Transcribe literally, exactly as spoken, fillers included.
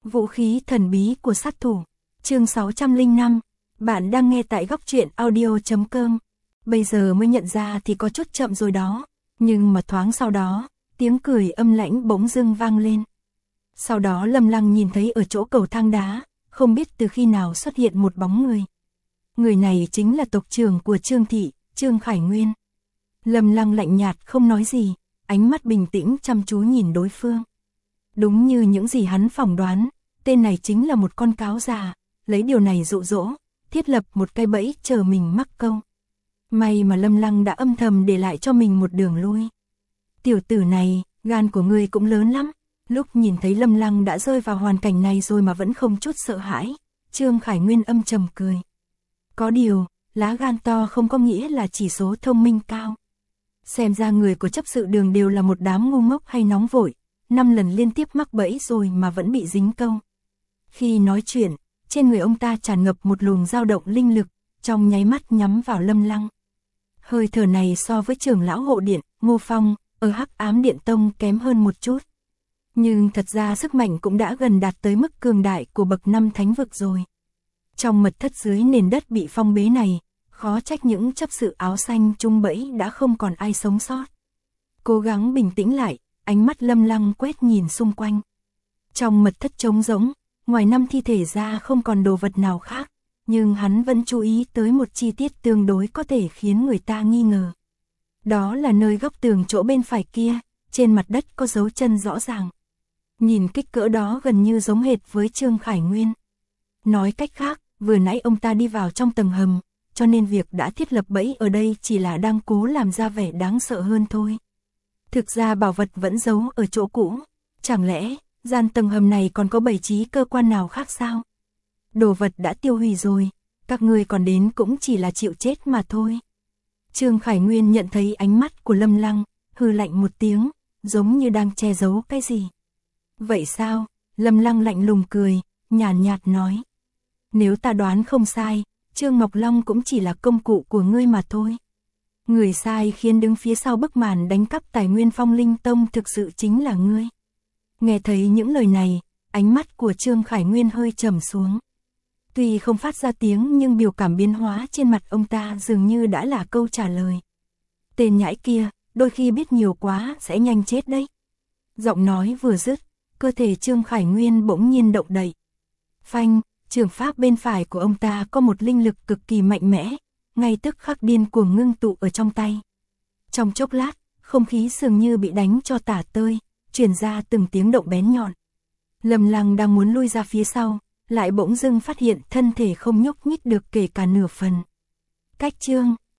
Vũ khí thần bí của sát thủ. Chương sáu trăm lẻ năm. Bạn đang nghe tại góc truyện audio chấm com. Bây giờ mới nhận ra thì có chút chậm rồi đó. Nhưng mà thoáng sau đó, tiếng cười âm lãnh bỗng dưng vang lên. Sau đó Lâm Lăng nhìn thấy ở chỗ cầu thang đá, không biết từ khi nào xuất hiện một bóng người. Người này chính là tộc trưởng của Trương Thị, Trương Khải Nguyên. Lâm Lăng lạnh nhạt không nói gì, ánh mắt bình tĩnh chăm chú nhìn đối phương. Đúng như những gì hắn phỏng đoán, tên này chính là một con cáo già, lấy điều này dụ dỗ, thiết lập một cái bẫy chờ mình mắc câu. May mà Lâm Lăng đã âm thầm để lại cho mình một đường lui. Tiểu tử này, gan của ngươi cũng lớn lắm. Lúc nhìn thấy Lâm Lăng đã rơi vào hoàn cảnh này rồi mà vẫn không chút sợ hãi, Trương Khải Nguyên âm trầm cười. Có điều, lá gan to không có nghĩa là chỉ số thông minh cao. Xem ra người của chấp sự đường đều là một đám ngu ngốc hay nóng vội, năm lần liên tiếp mắc bẫy rồi mà vẫn bị dính câu. Khi nói chuyện, trên người ông ta tràn ngập một luồng dao động linh lực, trong nháy mắt nhắm vào Lâm Lăng. Hơi thở này so với trưởng lão hộ điện, Ngô Phong, ở Hắc Ám Điện Tông kém hơn một chút. Nhưng thật ra sức mạnh cũng đã gần đạt tới mức cường đại của bậc năm thánh vực rồi. Trong mật thất dưới nền đất bị phong bế này, khó trách những chấp sự áo xanh chung bẫy đã không còn ai sống sót. Cố gắng bình tĩnh lại, ánh mắt Lâm Lăng quét nhìn xung quanh. Trong mật thất trống rỗng, ngoài năm thi thể ra không còn đồ vật nào khác, nhưng hắn vẫn chú ý tới một chi tiết tương đối có thể khiến người ta nghi ngờ. Đó là nơi góc tường chỗ bên phải kia, trên mặt đất có dấu chân rõ ràng. Nhìn kích cỡ đó gần như giống hệt với Trương Khải Nguyên. Nói cách khác, vừa nãy ông ta đi vào trong tầng hầm, cho nên việc đã thiết lập bẫy ở đây chỉ là đang cố làm ra vẻ đáng sợ hơn thôi. Thực ra bảo vật vẫn giấu ở chỗ cũ, chẳng lẽ gian tầng hầm này còn có bày trí cơ quan nào khác sao? Đồ vật đã tiêu hủy rồi, các người còn đến cũng chỉ là chịu chết mà thôi. Trương Khải Nguyên nhận thấy ánh mắt của Lâm Lăng, hừ lạnh một tiếng, giống như đang che giấu cái gì. Vậy sao? Lâm Lăng lạnh lùng cười, nhàn nhạt, nhạt nói. Nếu ta đoán không sai, Trương Ngọc Long cũng chỉ là công cụ của ngươi mà thôi. Người sai khiến đứng phía sau bức màn đánh cắp tài nguyên Phong Linh Tông thực sự chính là ngươi. Nghe thấy những lời này, ánh mắt của Trương Khải Nguyên hơi trầm xuống. Tuy không phát ra tiếng nhưng biểu cảm biến hóa trên mặt ông ta dường như đã là câu trả lời. Tên nhãi kia, đôi khi biết nhiều quá sẽ nhanh chết đấy. Giọng nói vừa dứt, cơ thể Trương Khải Nguyên bỗng nhiên động đậy. Phanh, trường pháp bên phải của ông ta có một linh lực cực kỳ mạnh mẽ, ngay tức khắc điên cuồng ngưng tụ ở trong tay. Trong chốc lát, không khí dường như bị đánh cho tả tơi, truyền ra từng tiếng động bén nhọn. Lâm Lăng đang muốn lui ra phía sau, lại bỗng dưng phát hiện thân thể không nhúc nhích được kể cả nửa phần. Cách Trương